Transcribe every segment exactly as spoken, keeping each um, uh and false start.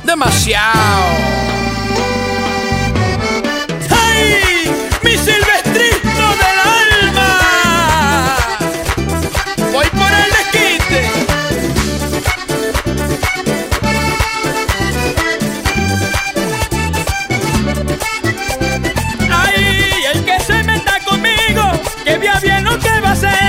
demasiado. ¡Ay! ¡Mi Silvestrito del alma! Voy por el desquite. ¡Ay! El que se meta conmigo, que vea bien lo que va a hacer.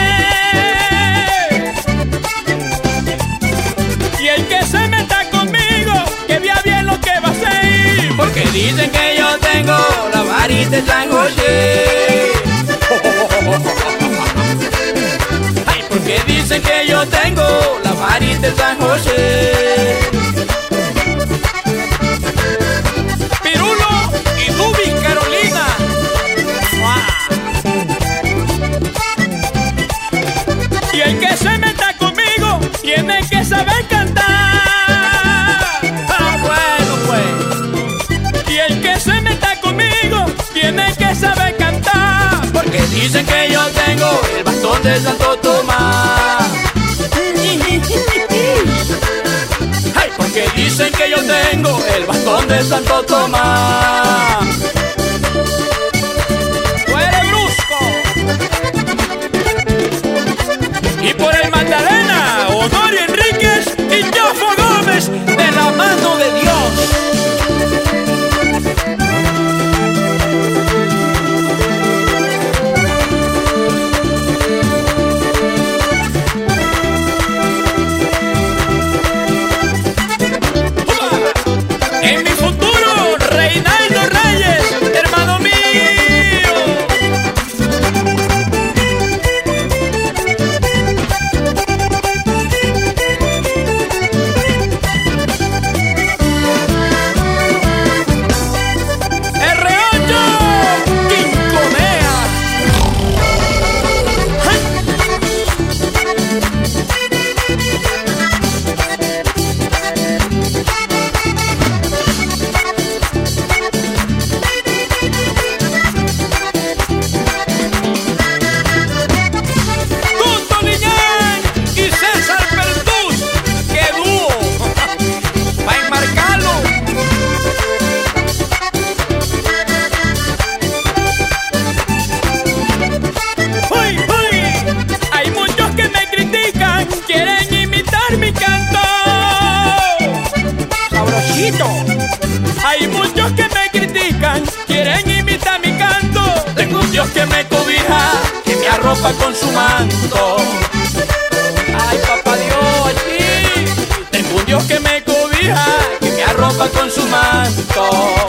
Y el que se meta conmigo, que vea bien lo que va a hacer. Porque dicen que yo tengo la varita de San José. Ay, porque dicen que yo tengo la varita de San José. Pirulo y Dubi Carolina. Y el que se meta conmigo tiene que saber cantar. Ah, bueno pues. Y el que se meta conmigo tiene que saber cantar. Porque dicen que yo tengo el bastón de Santo Tomás. Ay, porque dicen que yo tengo el bastón de Santo Tomás. Tú eres brusco. Y por el Magdalena, Honorio Enríquez y Jofo Gómez, de la mano de Dios. En mi futuro, Reinaldo Reyes, hermano mío. R ocho, Quinconea. Gusto Liñán y César Pertús, qué dúo, va a enmarcarlo. ¡Uy, uy! Hay muchos que me critican, quieren imitar mi canto. ¡Sabrosito! Hay muchos que me critican, quieren imitar mi canto. Tengo un Dios que me cobija, que me arropa con su manto. ¡Ay, papá Dios, sí! Tengo un Dios que me cobija, que me arropa con su manto.